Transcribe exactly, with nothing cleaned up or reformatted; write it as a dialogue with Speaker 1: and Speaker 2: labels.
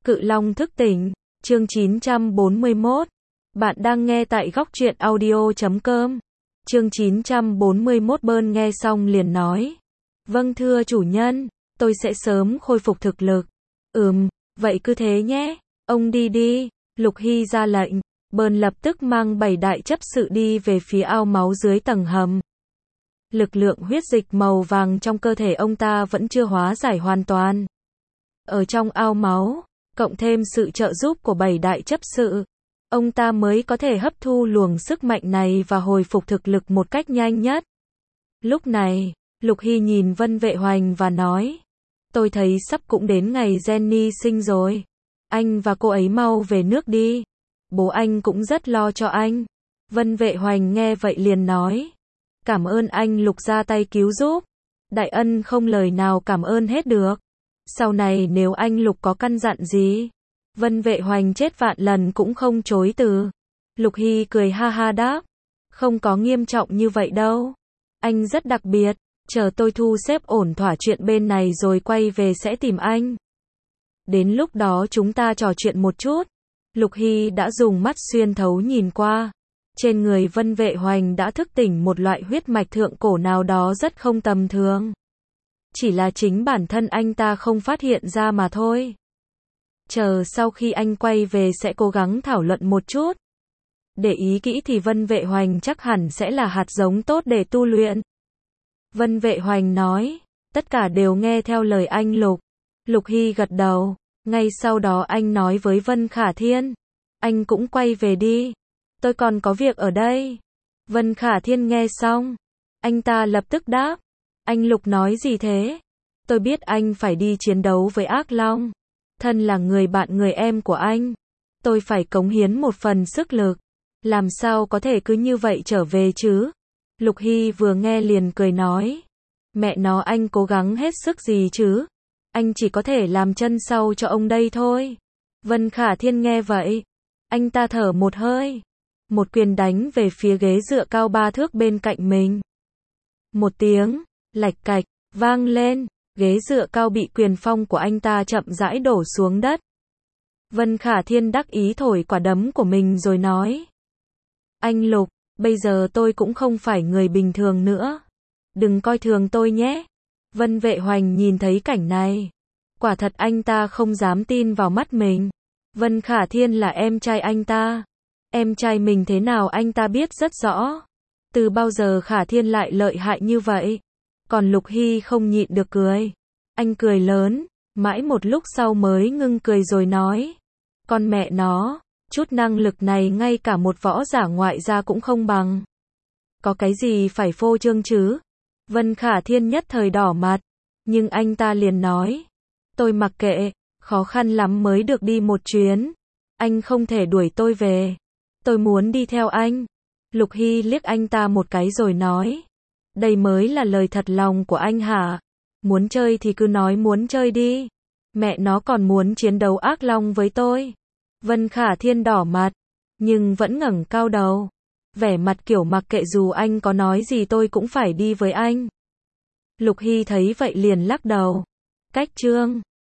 Speaker 1: Cự Long thức tỉnh, chương chín trăm bốn mươi mốt. Bạn đang nghe tại góc truyện audio chấm com. Chương chín trăm bốn mươi mốt. Bơn nghe xong liền nói. Vâng thưa chủ nhân, tôi sẽ sớm khôi phục thực lực. Ừm, vậy cứ thế nhé. Ông đi đi. Lục Hy ra lệnh. Bơn lập tức mang bảy đại chấp sự đi về phía ao máu dưới tầng hầm. Lực lượng huyết dịch màu vàng trong cơ thể ông ta vẫn chưa hóa giải hoàn toàn. Ở trong ao máu, cộng thêm sự trợ giúp của bảy đại chấp sự, ông ta mới có thể hấp thu luồng sức mạnh này và hồi phục thực lực một cách nhanh nhất. Lúc này, Lục Hy nhìn Vân Vệ Hoành và nói, tôi thấy sắp cũng đến ngày Jenny sinh rồi. Anh và cô ấy mau về nước đi. Bố anh cũng rất lo cho anh. Vân Vệ Hoành nghe vậy liền nói, cảm ơn anh Lục ra tay cứu giúp. Đại ân không lời nào cảm ơn hết được. Sau này nếu anh Lục có căn dặn gì, Vân Vệ Hoành chết vạn lần cũng không chối từ. Lục Hy cười ha ha đáp, không có nghiêm trọng như vậy đâu. Anh rất đặc biệt, chờ tôi thu xếp ổn thỏa chuyện bên này rồi quay về sẽ tìm anh. Đến lúc đó chúng ta trò chuyện một chút. Lục Hy đã dùng mắt xuyên thấu nhìn qua. Trên người Vân Vệ Hoành đã thức tỉnh một loại huyết mạch thượng cổ nào đó rất không tầm thường. Chỉ là chính bản thân anh ta không phát hiện ra mà thôi. Chờ sau khi anh quay về sẽ cố gắng thảo luận một chút. Để ý kỹ thì Vân Vệ Hoành chắc hẳn sẽ là hạt giống tốt để tu luyện. Vân Vệ Hoành nói, tất cả đều nghe theo lời anh Lục. Lục Hy gật đầu, ngay sau đó anh nói với Vân Khả Thiên, anh cũng quay về đi. Tôi còn có việc ở đây. Vân Khả Thiên nghe xong, anh ta lập tức đáp, anh Lục nói gì thế? Tôi biết anh phải đi chiến đấu với Ác Long. Thân là người bạn người em của anh, tôi phải cống hiến một phần sức lực. Làm sao có thể cứ như vậy trở về chứ? Lục Hy vừa nghe liền cười nói, mẹ nó anh cố gắng hết sức gì chứ? Anh chỉ có thể làm chân sau cho ông đây thôi. Vân Khả Thiên nghe vậy, anh ta thở một hơi, một quyền đánh về phía ghế dựa cao ba thước bên cạnh mình. Một tiếng lạch cạch vang lên, ghế dựa cao bị quyền phong của anh ta chậm rãi đổ xuống đất. Vân Khả Thiên đắc ý thổi quả đấm của mình rồi nói, anh Lục, bây giờ tôi cũng không phải người bình thường nữa. Đừng coi thường tôi nhé. Vân Vệ Hoành nhìn thấy cảnh này, quả thật anh ta không dám tin vào mắt mình. Vân Khả Thiên là em trai anh ta. Em trai mình thế nào anh ta biết rất rõ. Từ bao giờ Khả Thiên lại lợi hại như vậy? Còn Lục Hy không nhịn được cười. Anh cười lớn, mãi một lúc sau mới ngưng cười rồi nói, con mẹ nó, chút năng lực này ngay cả một võ giả ngoại gia cũng không bằng. Có cái gì phải phô trương chứ? Vân Khả Thiên nhất thời đỏ mặt, nhưng anh ta liền nói, tôi mặc kệ, khó khăn lắm mới được đi một chuyến. Anh không thể đuổi tôi về. Tôi muốn đi theo anh. Lục Hy liếc anh ta một cái rồi nói, đây mới là lời thật lòng của anh hả? Muốn chơi thì cứ nói muốn chơi đi. Mẹ nó còn muốn chiến đấu Ác Long với tôi. Vân Khả Thiên đỏ mặt, nhưng vẫn ngẩng cao đầu. Vẻ mặt kiểu mặc kệ dù anh có nói gì tôi cũng phải đi với anh. Lục Hy thấy vậy liền lắc đầu. Cách chương